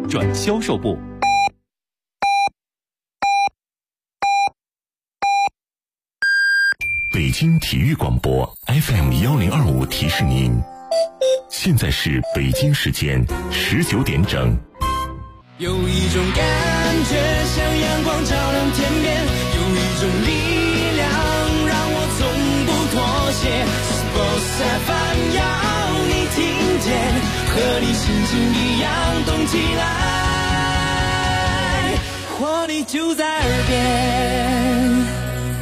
转销售部。 北京体育广播 FM1025提示您，现在是北京时间19点整。 有一种感觉像阳光照亮天边，有一种力量让我从不妥协。Sports FM 要你听见，和你心情一样动起来，活力就在耳边。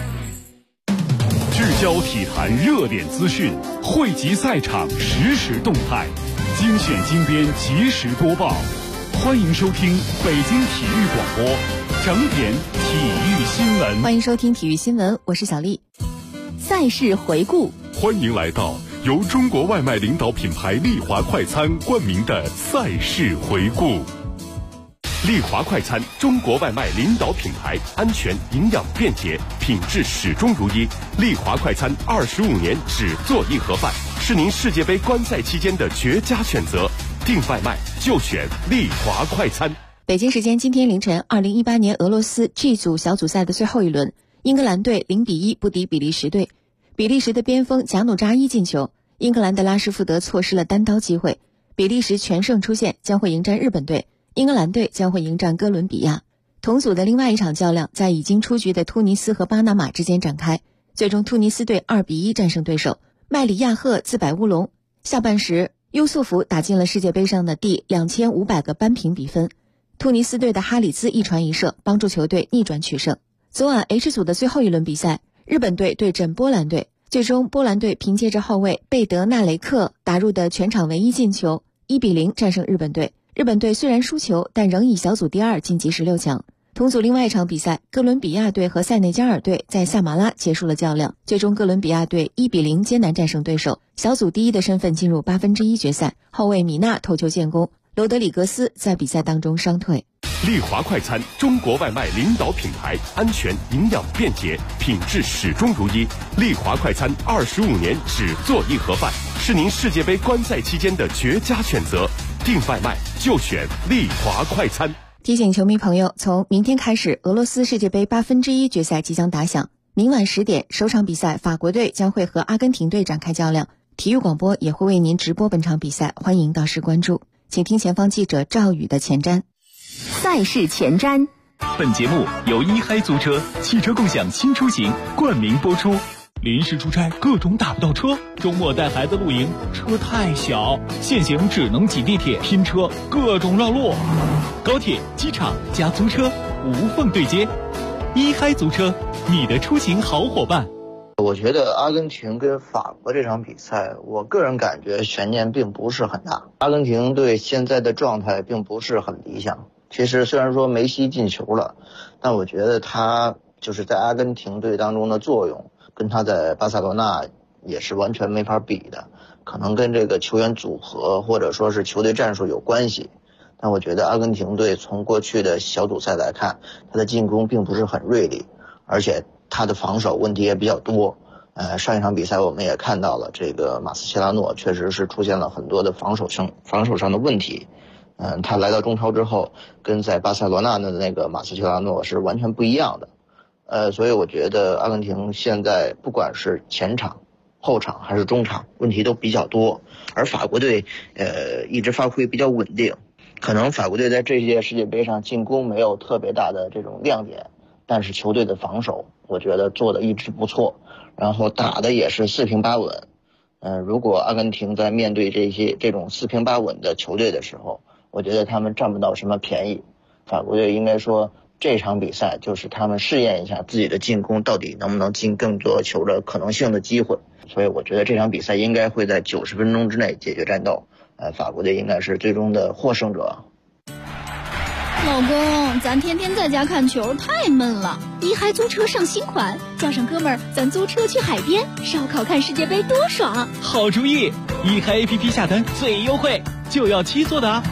聚焦体坛热点资讯，汇集赛场实时动态，精选精编及时播报。欢迎收听北京体育广播整点体育新闻。 欢迎收听体育新闻，我是小丽。赛事回顾， 欢迎来到由中国外卖领导品牌丽华快餐冠名的赛事回顾。丽华快餐，中国外卖领导品牌，安全、营养、便捷，品质始终如一。丽华快餐25年只做一盒饭，是您世界杯观赛期间的绝佳选择。订外卖就选丽华快餐。 北京时间今天凌晨，2018年俄罗斯 G 组小组赛的最后一轮，英格兰队0-1不敌比利时队。比利时的边锋贾努扎伊进球，英格兰的拉什福德错失了单刀机会。比利时全胜出线，将会迎战日本队。英格兰队将会迎战哥伦比亚。同组的另外一场较量在已经出局的突尼斯和巴拿马之间展开，最终突尼斯队2-1战胜对手，麦里亚赫自摆乌龙。下半时，优素福打进了世界杯上的第2500个扳平比分，突尼斯队的哈里兹一传一射帮助球队逆转取胜。昨晚 H 组的最后一轮比赛，日本队对阵波兰队，最终波兰队凭借着后卫贝德纳雷克打入的全场唯一进球，1-0战胜日本队。日本队虽然输球，但仍以小组第2晋级16强。同组另外一场比赛，哥伦比亚队和塞内加尔队在萨马拉结束了较量，最终哥伦比亚队1-0艰难战胜对手，小组第1的身份进入1/8决赛。后卫米纳头球建功，罗德里格斯在比赛当中伤退。 丽华快餐，中国外卖领导品牌，安全、营养、便捷，品质始终如一。丽华快餐25年只做一盒饭，是您世界杯观赛期间的绝佳选择。订外卖就选丽华快餐。 提醒球迷朋友，从明天开始，俄罗斯世界杯1/8决赛即将打响。明晚10点，首场比赛法国队将会和阿根廷队展开较量。体育广播也会为您直播本场比赛，欢迎到时关注。请听前方记者赵宇的前瞻。 赛事前瞻。 本节目由一嗨租车汽车共享新出行冠名播出。临时出差各种打不到车，周末带孩子露营车太小，现行只能挤地铁拼车，各种绕路。高铁、机场加租车无缝对接，一嗨租车，你的出行好伙伴。 我觉得阿根廷跟法国这场比赛，我个人感觉悬念并不是很大。阿根廷队现在的状态并不是很理想。其实虽然说梅西进球了，但我觉得他就是在阿根廷队当中的作用跟他在巴塞罗那也是完全没法比的，可能跟这个球员组合或者说是球队战术有关系。但我觉得阿根廷队从过去的小组赛来看，他的进攻并不是很锐利，而且他的防守问题也比较多。上一场比赛我们也看到了，这个马斯切拉诺确实是出现了很多的防守上的问题。他来到中超之后，跟在巴塞罗那的那个马斯切拉诺是完全不一样的。所以我觉得阿根廷现在不管是前场、后场还是中场，问题都比较多。而法国队一直发挥比较稳定，可能法国队在这届世界杯上进攻没有特别大的这种亮点，但是球队的防守我觉得做的一直不错，然后打的也是四平八稳。如果阿根廷在面对这种四平八稳的球队的时候，我觉得他们占不到什么便宜。法国队应该说这场比赛就是他们试验一下自己的进攻到底能不能进更多球的可能性的机会，所以我觉得这场比赛应该会在90分钟之内解决战斗。法国队应该是最终的获胜者。 老公，咱天天在家看球太闷了，一嗨租车上新款，叫上哥们儿，咱租车去海边烧烤看世界杯多爽！ 好主意，一嗨 APP 下单最优惠，就要7座的啊！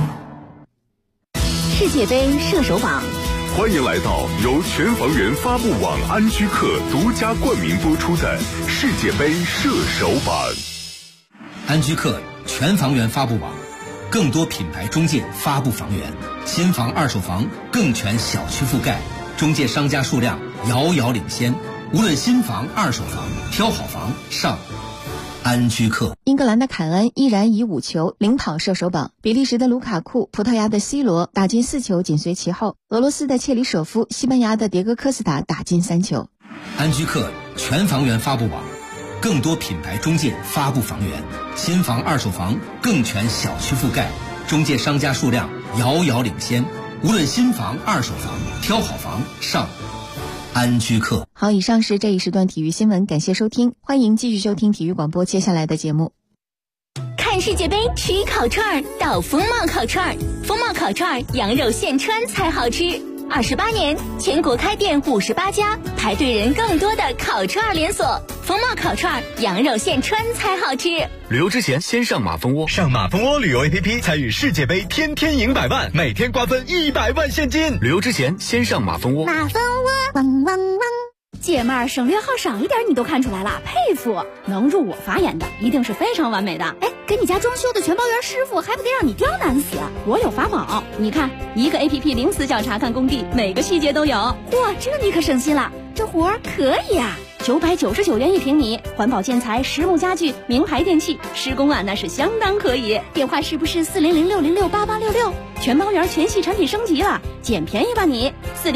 世界杯射手榜， 欢迎来到由全房源发布网安居客独家冠名播出的世界杯射手榜。 安居客全房源发布网， 更多品牌中介发布房源，新房二手房更全小区覆盖，中介商家数量遥遥领先。无论新房二手房，挑好房上安居客。 英格兰的凯恩依然以5球领跑射手榜，比利时的卢卡库、葡萄牙的 C 罗打进4球紧随其后，俄罗斯的切里舍夫、西班牙的迭戈科斯塔打进3球。 安居客全房源发布网，更多品牌中介发布房源，新房二手房更全小区覆盖，中介商家数量遥遥领先。无论新房二手房，挑好房上安居客。 好，以上是这一时段体育新闻，感谢收听，欢迎继续收听体育广播接下来的节目。 看世界杯吃烤串到风貌烤串，风貌烤串羊肉现穿才好吃。28年，全国开店58家，排队人更多的烤串连锁。风貌烤串羊肉现穿才好吃。 旅游之前先上马蜂窝，上马蜂窝旅游 APP 参与世界杯，天天赢100万，每天瓜分100万现金。旅游之前先上马蜂窝。 马蜂窝，汪汪汪。 姐妹儿，省略号少一点你都看出来了，佩服！能入我法眼的一定是非常完美的。哎，给你家装修的全包员师傅还不得让你刁难死？我有法宝，你看，一个 APP 零死角查看工地，每个细节都有。哇，这你可省心了，这活儿可以啊！999元1平米，环保建材、实木家具、名牌电器，施工啊那是相当可以。电话是不是400-606-8866？全包园全系产品升级了，捡便宜吧你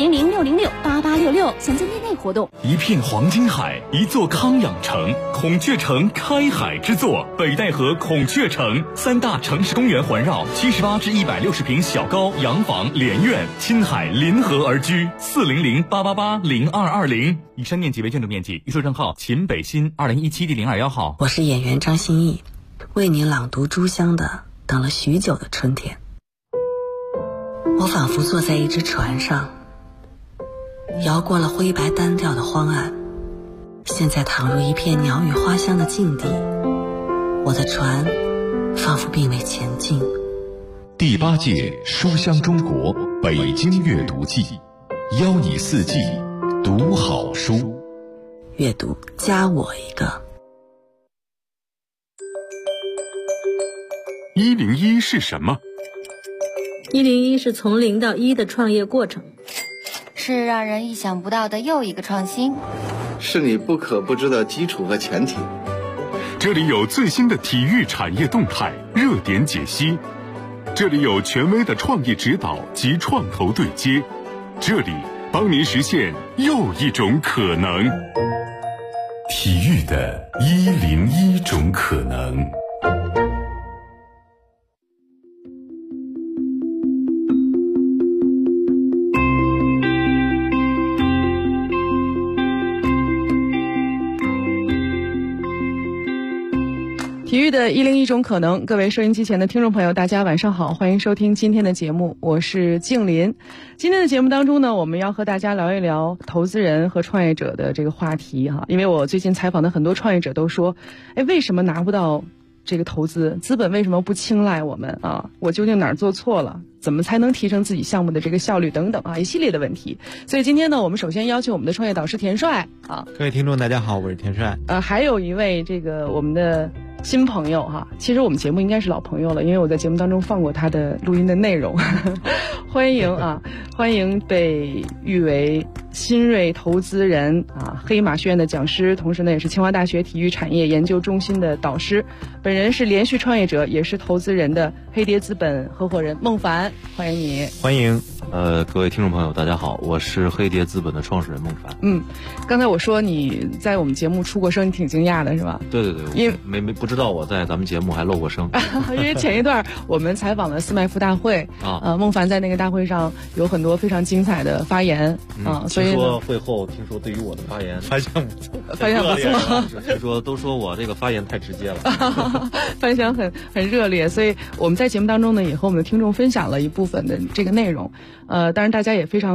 ！400-606-8866，现在内活动。 一片黄金海，一座康养城，孔雀城开海之作，北戴河孔雀城，3大城市公园环绕，78至160平小高洋房连院，亲海临河而居。400-888-0220。以上面积为建筑面积，预售账号秦北新2017第021号。 我是演员张歆艺，为您朗读朱湘的《等了许久的春天》。我仿佛坐在一只船上，摇过了灰白单调的荒岸，现在躺入一片鸟语花香的境地，我的船仿佛并未前进。 第8届书香中国北京阅读季，邀你4季读好书， 阅读加我一个。 101是什么 ？101是从0到1的创业过程， 是让人意想不到的又一个创新， 是你不可不知的基础和前提。 这里有最新的体育产业动态、热点解析，这里有权威的创业指导及创投对接，这里帮您实现又一种可能。体育的101种可能。 体育的101种可能，各位收音机前的听众朋友，大家晚上好，欢迎收听今天的节目，我是静林。今天的节目当中呢，我们要和大家聊一聊投资人和创业者的这个话题哈。因为我最近采访的很多创业者都说，为什么拿不到这个投资？资本为什么不青睐我们啊？我究竟哪儿做错了？怎么才能提升自己项目的这个效率等等啊，一系列的问题。所以今天呢，我们首先邀请我们的创业导师田帅啊。 各位听众大家好，我是田帅。 还有一位这个我们的新朋友哈，其实我们节目应该是老朋友了，因为我在节目当中放过他的录音的内容。欢迎被誉为新锐投资人啊，黑马学院的讲师，同时呢也是清华大学体育产业研究中心的导师，本人是连续创业者，也是投资人的黑蝶资本合伙人孟凡，欢迎你。 欢迎。各位听众朋友大家好，我是黑蝶资本的创始人孟凡。 刚才我说你在我们节目出过声，你挺惊讶的是吧？ 对，因为不知道我在咱们节目还露过声。 因为前一段我们采访了斯麦夫大会孟凡在那个大会上有很多非常精彩的发言所以听说会后对于我的发言反响不错，听说都说我这个发言太直接了。 反响很热烈，所以我们在节目当中呢也和我们的听众分享了一部分的这个内容。当然大家也非常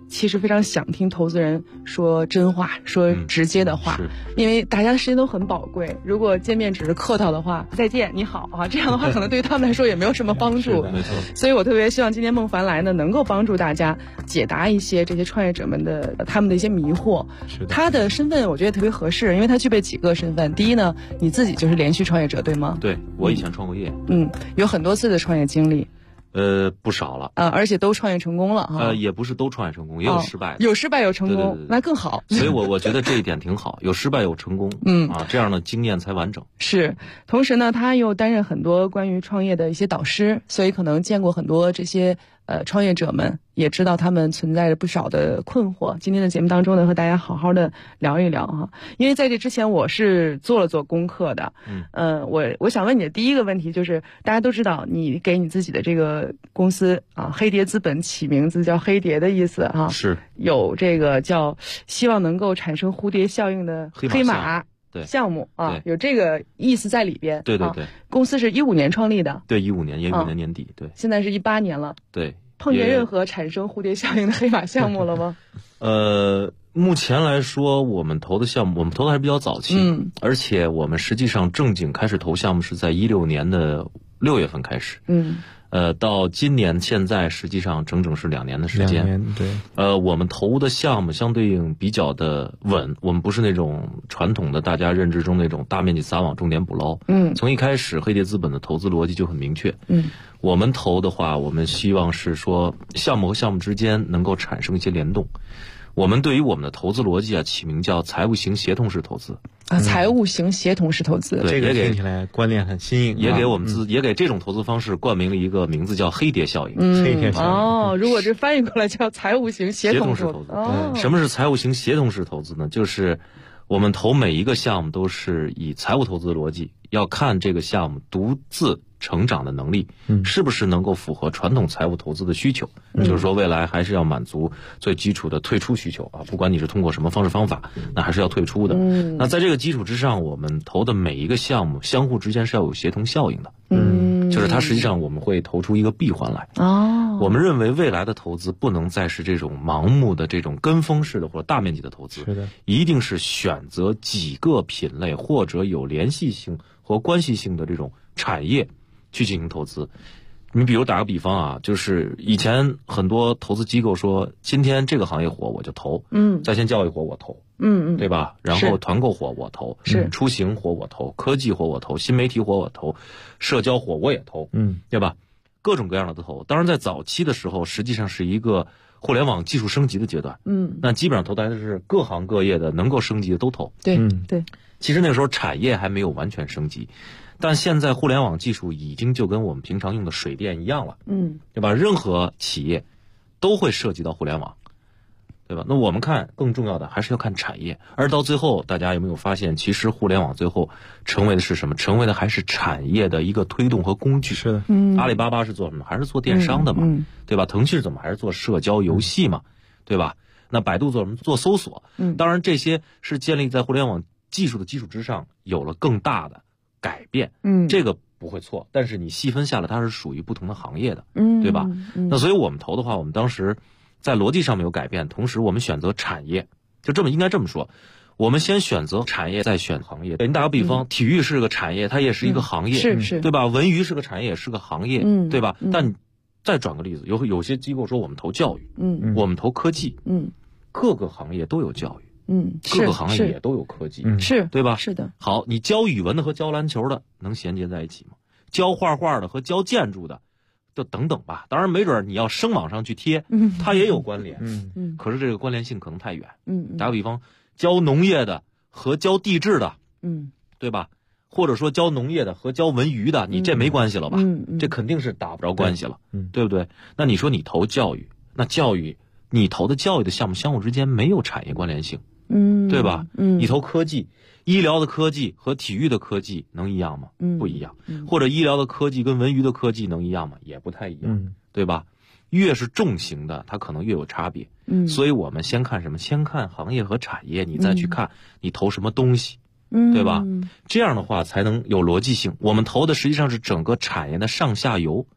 其实非常想听投资人说真话，说直接的话，因为大家的时间都很宝贵。如果见面只是客套的话，再见，你好啊，这样的话可能对于他们来说也没有什么帮助。 没错。 所以我特别希望今天孟凡来呢，能够帮助大家解答一些这些创业者们的他们的一些迷惑。 是的。 他的身份我觉得特别合适，因为他具备几个身份。第一呢，你自己就是连续创业者，对吗？ 对，我以前创过业。 有很多次的创业经历。 不少了而且都创业成功了哈。 也不是都创业成功，也有失败的， 有失败有成功， 对， 那更好。 所以我觉得这一点挺好，有失败有成功，这样的经验才完整。 是，同时呢，他又担任很多关于创业的一些导师，所以可能见过很多这些创业者们，也知道他们存在着不少的困惑。今天的节目当中呢，和大家好好的聊一聊哈。因为在这之前我是做了功课的。我想问你的第一个问题就是，大家都知道你给你自己的这个公司黑蝶资本起名字叫黑蝶的意思哈， 是有这个叫希望能够产生蝴蝶效应的黑马项目有这个意思在里边。 对。 公司是15年创立的。 对，15年年底。对。 现在是18年了。 对。 碰见任何产生蝴蝶效应的黑马项目了吗？ 目前来说，我们投的项目，我们投的还是比较早期，而且我们实际上正经开始投项目是在16年的6月份开始。到今年现在实际上整整是2年的时间。 2年，对。 我们投的项目相对应比较的稳，我们不是那种传统的大家认知中那种大面积撒网重点捕捞。从一开始黑蝶资本的投资逻辑就很明确。我们投的话，我们希望是说项目和项目之间能够产生一些联动。我们对于我们的投资逻辑起名叫财务型协同式投资。 财务型协同式投资， 这个听起来观念很新颖， 也给我们也给这种投资方式冠名了一个名字叫黑蝶效应。 黑蝶效应。 如果这翻译过来叫财务型协同式投资。 什么是财务型协同式投资呢？就是我们投每一个项目都是以财务投资的逻辑，要看这个项目独自成长的能力是不是能够符合传统财务投资的需求。就是说未来还是要满足最基础的退出需求不管你是通过什么方式方法，那还是要退出的。那在这个基础之上，我们投的每一个项目相互之间是要有协同效应的。就是它实际上我们会投出一个闭环来。我们认为未来的投资不能再是这种盲目的这种跟风式的或者大面积的投资，一定是选择几个品类或者有联系性和关系性的这种产业去进行投资。你比如打个比方就是以前很多投资机构说今天这个行业火我就投，在线教育火我投，对吧？然后团购火我投，出行火我投，科技火我投，新媒体火我投，社交火我也投，对吧？各种各样的都投。当然在早期的时候实际上是一个互联网技术升级的阶段，那基本上投的是各行各业的能够升级的都投。 对。 其实那个时候产业还没有完全升级，但现在互联网技术已经就跟我们平常用的水电一样了，对吧？任何企业都会涉及到互联网，对吧？那我们看更重要的还是要看产业，而到最后大家有没有发现，其实互联网最后成为的是什么？成为的还是产业的一个推动和工具。 是的。 阿里巴巴是做什么？还是做电商的嘛，对吧？腾讯怎么还是做社交游戏嘛，对吧？那百度做什么？做搜索。当然这些是建立在互联网技术的基础之上有了更大的改变，这个不会错，但是你细分下来它是属于不同的行业的，对吧？那所以我们投的话，我们当时在逻辑上面有改变，同时我们选择产业，就这么应该这么说，我们先选择产业再选行业。你打个比方，体育是个产业，它也是一个行业， 是对吧？文娱是个产业，也是个行业，对吧？但你再转个例子，有些机构说我们投教育，我们投科技，各个行业都有教育，各个行业也都有科技，对吧？ 是的。 好，你教语文的和教篮球的能衔接在一起吗？教画画的和教建筑的，就等等吧。当然，没准你要生往上去贴，它也有关联，可是这个关联性可能太远。打个比方，教农业的和教地质的，对吧？或者说教农业的和教文娱的，你这没关系了吧？这肯定是打不着关系了，对不对？那你说你投教育，那教育你投的教育的项目相互之间没有产业关联性，对吧？你投科技，医疗的科技和体育的科技能一样吗？不一样。或者医疗的科技跟文娱的科技能一样吗？也不太一样，对吧？越是重型的，它可能越有差别。所以我们先看什么？先看行业和产业，你再去看你投什么东西，对吧？这样的话才能有逻辑性。我们投的实际上是整个产业的上下游。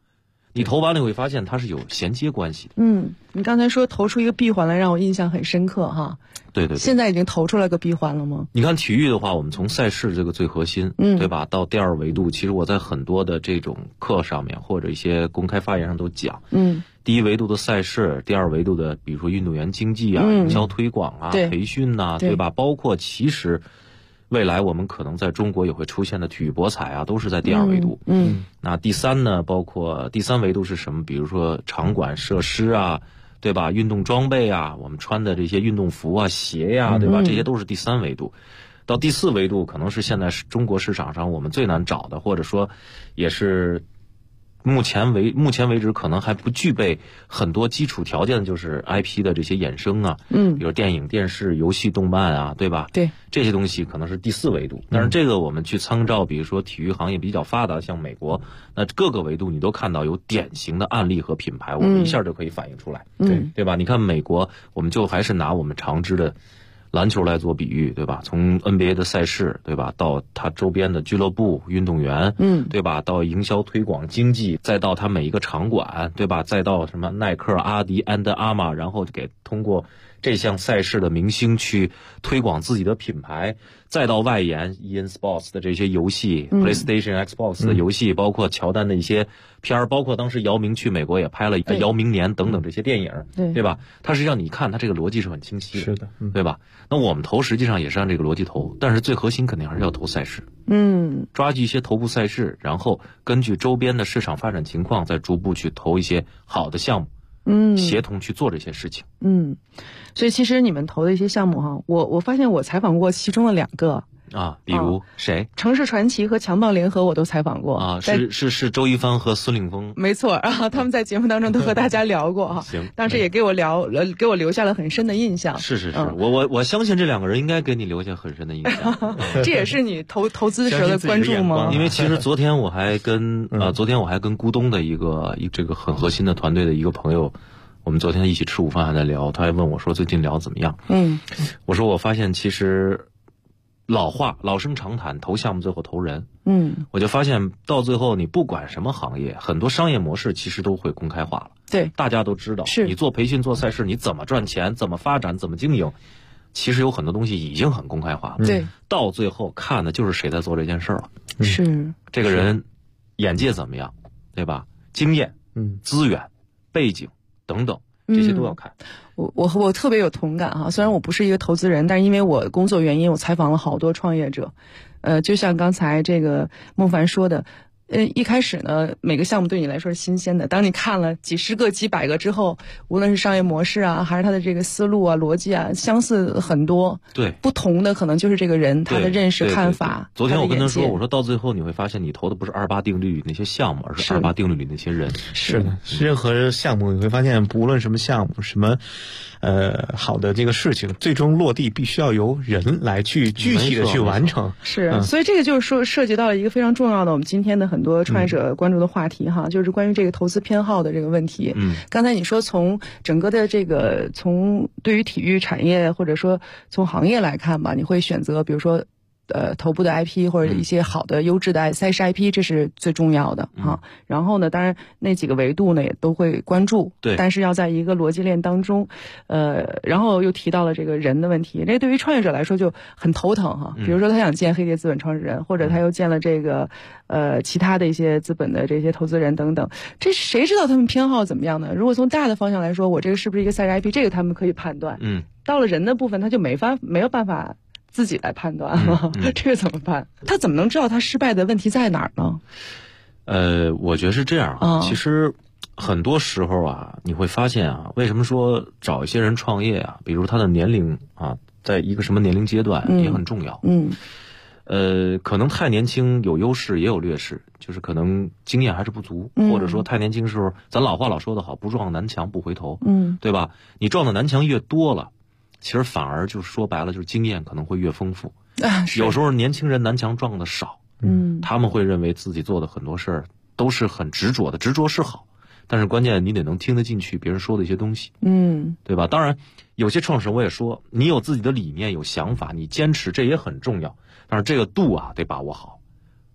你投完了你会发现它是有衔接关系的。 你刚才说投出一个闭环来，让我印象很深刻哈。 对对对。 现在已经投出来个闭环了吗？ 你看体育的话，我们从赛事这个最核心，对吧？到第二维度，其实我在很多的这种课上面或者一些公开发言上都讲，第一维度的赛事，第二维度的比如说运动员经济啊、营销推广啊、培训呐，对吧？包括其实未来我们可能在中国也会出现的体育博彩啊，都是在第二维度。那第三呢，包括第三维度是什么？比如说场馆设施啊，对吧？运动装备啊，我们穿的这些运动服啊、鞋呀，对吧？这些都是第三维度。到第四维度，可能是现在中国市场上我们最难找的，或者说也是目前为止可能还不具备很多基础条件的，就是 IP 的这些衍生啊，比如电影、电视、游戏、动漫啊，对吧？ 对， 这些东西可能是第四维度。但是这个我们去参照，比如说体育行业比较发达，像美国，那各个维度你都看到有典型的案例和品牌，我们一下就可以反映出来，对吧？你看美国，我们就还是拿我们常知的篮球来做比喻，对吧？从 NBA 的赛事，对吧，到它周边的俱乐部、运动员，对吧，到营销推广经济，再到它每一个场馆，对吧，再到什么耐克、阿迪、安德阿玛，然后给通过这项赛事的明星去推广自己的品牌，再到外延 EA Sports 的这些游戏、PlayStation、Xbox 的游戏，包括乔丹的一些片儿，包括当时姚明去美国也拍了姚明年等等这些电影，对吧？它实际上你看它这个逻辑是很清晰的， 是的， 对吧？那我们投实际上也是按这个逻辑投，但是最核心肯定还是要投赛事，抓住一些头部赛事，然后根据周边的市场发展情况，再逐步去投一些好的项目，协同去做这些事情。 所以其实你们投的一些项目哈，我发现我采访过其中的2个啊，比如谁？ 城市传奇和强棒联合我都采访过啊，是周一帆和孙令峰， 没错啊，他们在节目当中都和大家聊过哈， 行， 当时也给我留下了很深的印象。 是，我相信这2个人应该给你留下很深的印象， 这也是你投资时的关注吗？ 因为其实昨天我还跟咕咚的一这个很核心的团队的一个朋友。我们昨天一起吃午饭还在聊，他还问我说最近聊怎么样？我说我发现其实老生常谈，投项目最后投人。我就发现到最后你不管什么行业，很多商业模式其实都会公开化了。 对， 大家都知道，你做培训做赛事，你怎么赚钱，怎么发展，怎么经营，其实有很多东西已经很公开化了。 对， 到最后看的就是谁在做这件事儿了。 是这个人眼界怎么样，对吧？经验、资源、背景。等等，这些都要看。 我特别有同感哈，虽然我不是一个投资人，但是因为我工作原因，我采访了好多创业者。就像刚才这个孟凡说的，一开始呢，每个项目对你来说是新鲜的。当你看了几十个、几百个之后，无论是商业模式啊，还是他的这个思路啊、逻辑啊，相似很多。 对， 不同的可能就是这个人他的认识、看法。 昨天我跟他说，我说到最后你会发现，你投的不是28定律里那些项目，而是28定律里那些人。 是的，任何项目你会发现，无论什么项目，什么好的这个事情，最终落地必须要由人来去具体的去完成。 是，所以这个就是说涉及到了一个非常重要的我们今天的很多创业者关注的话题哈，就是关于这个投资偏好的这个问题。刚才你说从整个的这个从对于体育产业或者说从行业来看吧，你会选择比如说头部的 IP 或者一些好的优质的赛事 IP， 这是最重要的哈。然后呢，当然那几个维度呢也都会关注， 对， 但是要在一个逻辑链当中，然后又提到了这个人的问题，这对于创业者来说就很头疼哈。比如说他想建黑蝶资本创始人，或者他又建了这个其他的一些资本的这些投资人等等，这谁知道他们偏好怎么样呢？如果从大的方向来说，我这个是不是一个赛事 IP， 这个他们可以判断。到了人的部分，他就没有办法自己来判断了，这个怎么办？他怎么能知道他失败的问题在哪儿呢？ 我觉得是这样啊。其实很多时候啊，你会发现啊，为什么说找一些人创业啊，比如他的年龄啊，在一个什么年龄阶段也很重要。可能太年轻有优势也有劣势，就是可能经验还是不足，或者说太年轻时候，咱老话老说得好，不撞南墙不回头，对吧？你撞的南墙越多了，其实反而就说白了，就是经验可能会越丰富。有时候年轻人南墙撞的少，他们会认为自己做的很多事儿都是很执着的，执着是好，但是关键你得能听得进去别人说的一些东西，对吧？当然，有些创始人我也说，你有自己的理念、有想法，你坚持这也很重要，但是这个度啊得把握好，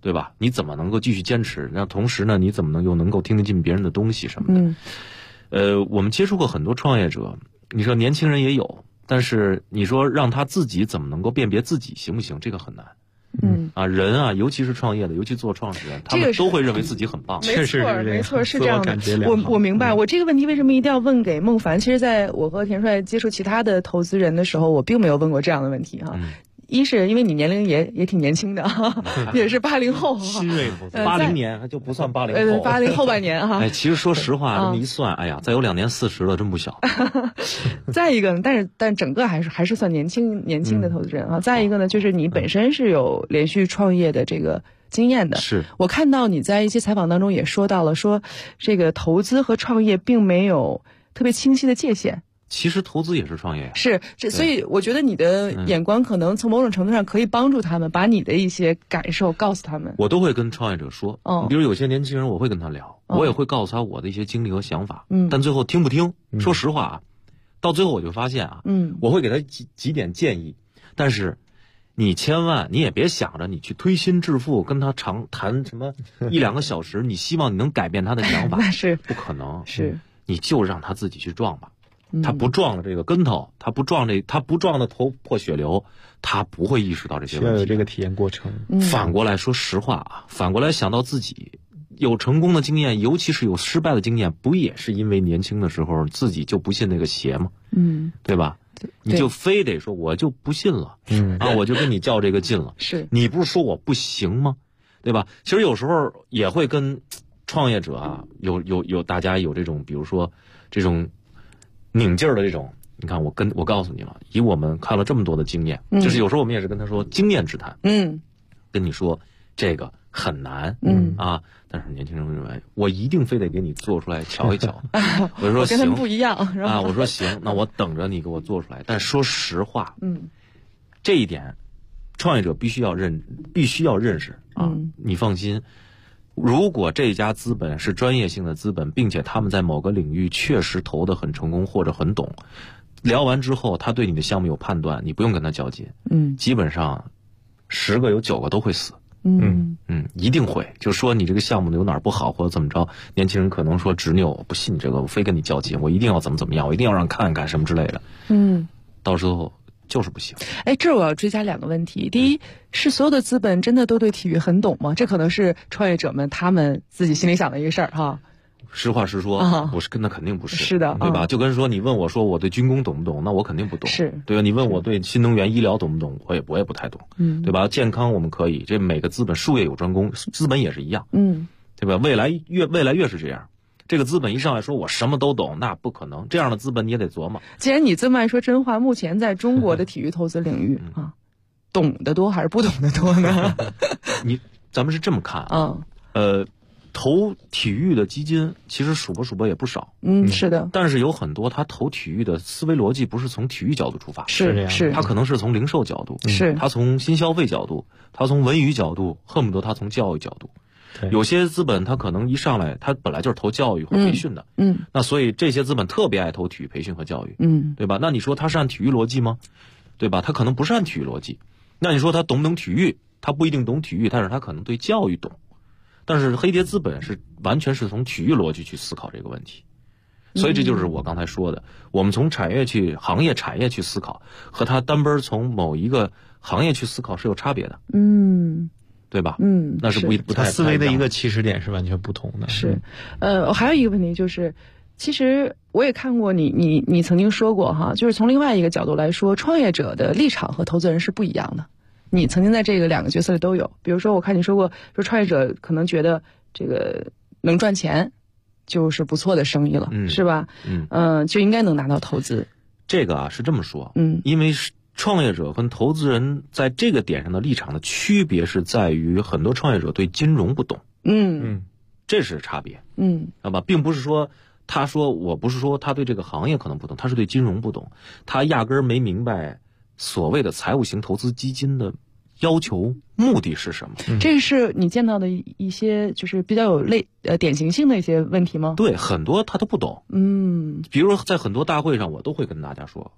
对吧？你怎么能够继续坚持？那同时呢，你怎么又能够听得进别人的东西什么的？我们接触过很多创业者，你说年轻人也有，但是你说让他自己怎么能够辨别自己行不行？这个很难。人啊，尤其是创业的，尤其做创始人，他们都会认为自己很棒。 没错，是这样的。我明白。我这个问题为什么一定要问给孟凡？其实，在我和田帅接触其他的投资人的时候，我并没有问过这样的问题哈。一是因为你年龄也挺年轻的，也是80后， 新锐投资 ，80年就不算80后 ，80后半年哈。 其实说实话，这么一算，哎呀，再有2年40了，真不小。 再一个呢，但整个还是算年轻的投资人啊。再一个呢，就是你本身是有连续创业的这个经验的。 是我看到你在一些采访当中也说到了，说这个投资和创业并没有特别清晰的界限。 其实投资也是创业， 所以我觉得你的眼光可能从某种程度上可以帮助他们，把你的一些感受告诉他们。 我都会跟创业者说，比如有些年轻人，我会跟他聊，我也会告诉他我的一些经历和想法。但最后听不听，说实话啊，到最后我就发现啊，我会给他几点建议，但是你千万你也别想着你去推心置腹跟他长谈什么1-2个小时，你希望你能改变他的想法， 那是不可能。 你就让他自己去撞吧。他不撞了这个跟头，他不撞的头破血流，他不会意识到这些问题。 需要有这个体验过程。 反过来说实话啊，反过来想到自己有成功的经验，尤其是有失败的经验，不也是因为年轻的时候自己就不信那个邪吗？对吧？你就非得说我就不信了，我就跟你较这个劲了。你不是说我不行吗？对吧？其实有时候也会跟创业者啊，有大家有这种，比如说这种拧劲儿的这种，你看我告诉你了，以我们看了这么多的经验，就是有时候我们也是跟他说经验之谈，跟你说这个很难，但是年轻人认为我一定非得给你做出来瞧一瞧，我说我跟他们不一样啊，我说行，那我等着你给我做出来。但说实话，这一点创业者必须要认识啊，你放心。如果这家资本是专业性的资本，并且他们在某个领域确实投得很成功或者很懂，聊完之后他对你的项目有判断，你不用跟他较劲，基本上10个有9个都会死，一定会，就说你这个项目有哪儿不好或者怎么着，年轻人可能说执拗，我不信你这个，我非跟你较劲，我一定要怎么样，我一定要让看看什么之类的，到时候就是不行。 这儿我要追加2个问题。第一，是所有的资本真的都对体育很懂吗？这可能是创业者们他们自己心里想的一个事儿哈。 实话实说，不是，那肯定不是， 是的， 对吧？就跟说你问我说我对军工懂不懂，那我肯定不懂，对吧？你问我对新能源医疗懂不懂，我也不太懂，对吧？健康我们可以，这每个资本术业有专攻，资本也是一样，对吧？未来越是这样。这个资本一上来说我什么都懂，那不可能。这样的资本你也得琢磨。 既然你这么爱说真话，目前在中国的体育投资领域懂得多还是不懂得多呢？ 咱们是这么看啊，投体育的基金其实数吧也不少， 是的。 但是有很多他投体育的思维逻辑不是从体育角度出发， 是他可能是从零售角度，他从新消费角度，他从文娱角度，恨不得他从教育角度。有些资本他可能一上来他本来就是投教育和培训的，那所以这些资本特别爱投体育培训和教育，对吧？那你说他是按体育逻辑吗？对吧？他可能不是按体育逻辑。那你说他懂不懂体育？他不一定懂体育，但是他可能对教育懂。但是黑蝶资本是完全是从体育逻辑去思考这个问题，所以这就是我刚才说的，我们从行业产业去思考，和他单奔从某一个行业去思考是有差别的，对吧？那是不太思维的一个起始点是完全不同的。 是，还有一个问题就是，其实我也看过你曾经说过哈，就是从另外一个角度来说，创业者的立场和投资人是不一样的。你曾经在这个2个角色里都有，比如说我看你说过，说创业者可能觉得这个能赚钱就是不错的生意了，是吧？就应该能拿到投资。 这个是这么说，因为创业者跟投资人在这个点上的立场的区别是在于，很多创业者对金融不懂，这是差别，知道吧？并不是说我不是说他对这个行业可能不懂，他是对金融不懂，他压根儿没明白所谓的财务型投资基金的要求目的是什么。 这是你见到的一些就是比较有典型性的一些问题吗？ 对，很多他都不懂。比如说在很多大会上我都会跟大家说，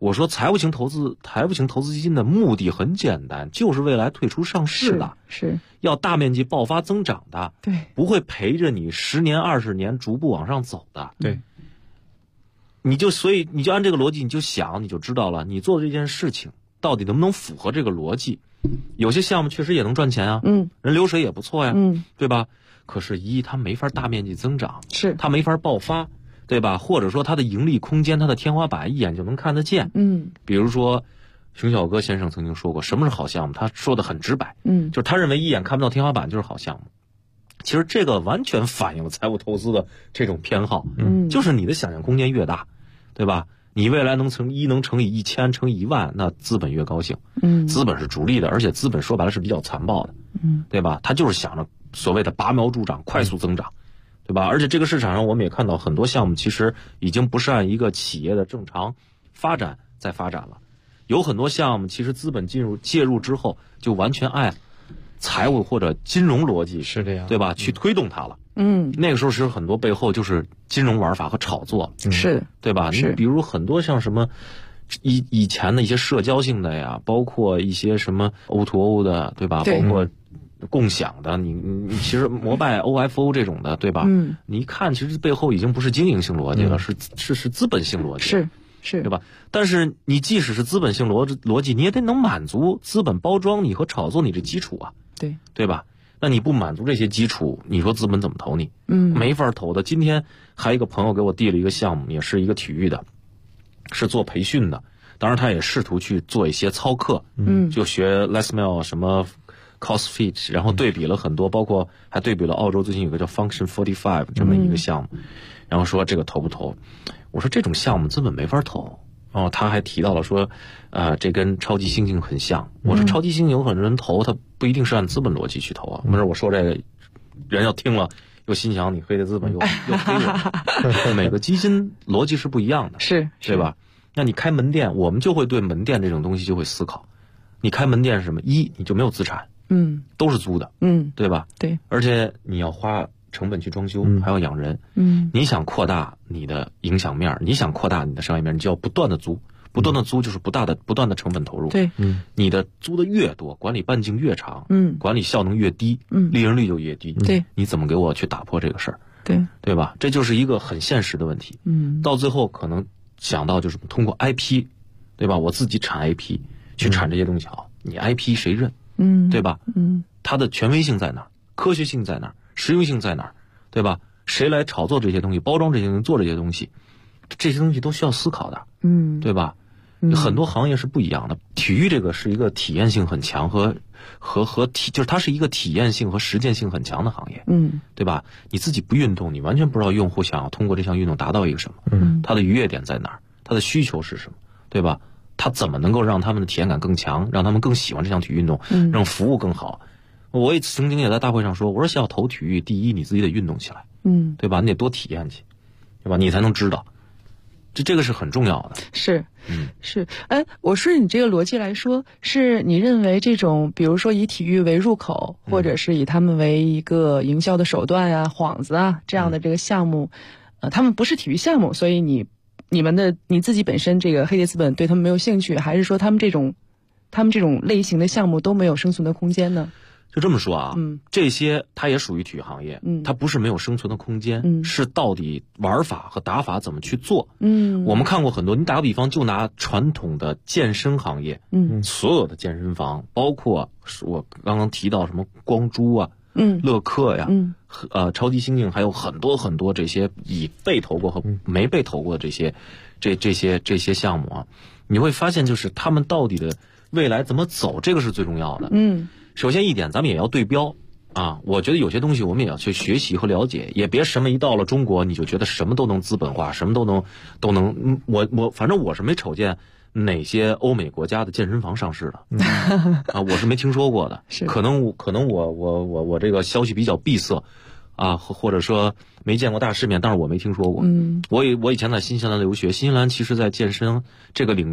我说财富型投资基金的目的很简单，就是未来退出上市的， 是要大面积爆发增长的， 对， 不会陪着你10年20年逐步往上走的， 对。 所以你就按这个逻辑，你就想，你就知道了，你做的这件事情到底能不能符合这个逻辑？有些项目确实也能赚钱啊，人流水也不错呀，对吧？可是它没法大面积增长， 是它没法爆发，对吧？或者说它的盈利空间，它的天花板一眼就能看得见，比如说熊小哥先生曾经说过，什么是好项目？他说的很直白，就是他认为一眼看不到天花板就是好项目。其实这个完全反映了财务投资的这种偏好，就是你的想象空间越大，对吧？你未来能乘以1000乘以10000，那资本越高兴。资本是逐利的，而且资本说白了是比较残暴的，对吧？他就是想着所谓的拔苗助长，快速增长，对吧？而且这个市场上我们也看到很多项目其实已经不是按一个企业的正常发展在发展了，有很多项目其实资本介入之后就完全按财务或者金融逻辑， 是这样， 对吧？去推动它了。那个时候其实很多背后就是金融玩法和炒作， 是， 对吧？你比如很多像什么以前的一些社交性的呀，包括一些什么 O2O 的，对吧？包括共享的，你其实摩拜 OFO 这种的，对吧？你一看其实背后已经不是经营性逻辑了，是资本性逻辑， 是， 对吧？但是你即使是资本性逻辑，你也得能满足资本包装你和炒作你的基础啊，对吧？那你不满足这些基础，你说资本怎么投你？没法投的。今天还有一个朋友给我递了一个项目，也是一个体育的，是做培训的。当然，他也试图去做一些操课，就学 Les Mills 什么 CrossFit， 然后对比了很多，包括还对比了澳洲最近有个叫 Function 45这么一个项目，然后说这个投不投？我说这种项目资本没法投。然后他还提到了说，这跟超级猩猩很像。我说超级猩猩有很多人投，他不一定是按资本逻辑去投啊。没事，我说这个人要听了又心想你黑的资本又黑我。每个基金逻辑是不一样的，对吧？那你开门店，我们就会对门店这种东西就会思考。你开门店是什么？你就没有资产，都是租的，对吧？ 对， 而且你要花成本去装修，还要养人。你想扩大你的影响面，你想扩大你的商业面，你就要不断的租，不断的租就是不断的成本投入。 对， 你的租的越多，管理半径越长，管理效能越低，利润率就越低。 对， 你怎么给我去打破这个事儿？ 对吧？这就是一个很现实的问题。到最后可能想到就是通过 IP， 对吧？我自己产 IP 去产这些东西好，你 IP 谁认？对吧？它的权威性在哪儿？科学性在哪儿？实用性在哪儿？对吧？谁来炒作这些东西，包装这些东西，做这些东西，这些东西都需要思考的，对吧？很多行业是不一样的。体育这个是一个体验性很强就是它是一个体验性和实践性很强的行业，对吧？你自己不运动，你完全不知道用户想要通过这项运动达到一个什么，它的愉悦点在哪儿，它的需求是什么，对吧？它怎么能够让他们的体验感更强，让他们更喜欢这项体育运动，让服务更好？我曾经也在大会上说，我说想要投体育，第一你自己得运动起来，对吧？你得多体验去，对吧？你才能知道，这个是很重要的。 是。我顺着你这个逻辑来说，是你认为这种比如说以体育为入口，或者是以他们为一个营销的手段啊、幌子啊这样的这个项目，他们不是体育项目，所以你自己本身这个黑蝶资本对他们没有兴趣，还是说他们这种类型的项目都没有生存的空间呢？ 就这么说啊，这些它也属于体育行业，它不是没有生存的空间，是到底玩法和打法怎么去做。我们看过很多，你打个比方，就拿传统的健身行业，所有的健身房，包括我刚刚提到什么光洙啊，乐客呀，超级猩猩，还有很多很多这些已被投过和没被投过的这些项目啊，你会发现就是他们到底的未来怎么走，这个是最重要的。首先一点，咱们也要对标啊！我觉得有些东西我们也要去学习和了解，也别什么一到了中国你就觉得什么都能资本化，什么都能。反正我是没瞅见哪些欧美国家的健身房上市的啊，我是没听说过的。可能我这个消息比较闭塞啊，或者说没见过大世面，但是我没听说过。我以前在新西兰留学，新西兰其实在健身这个领域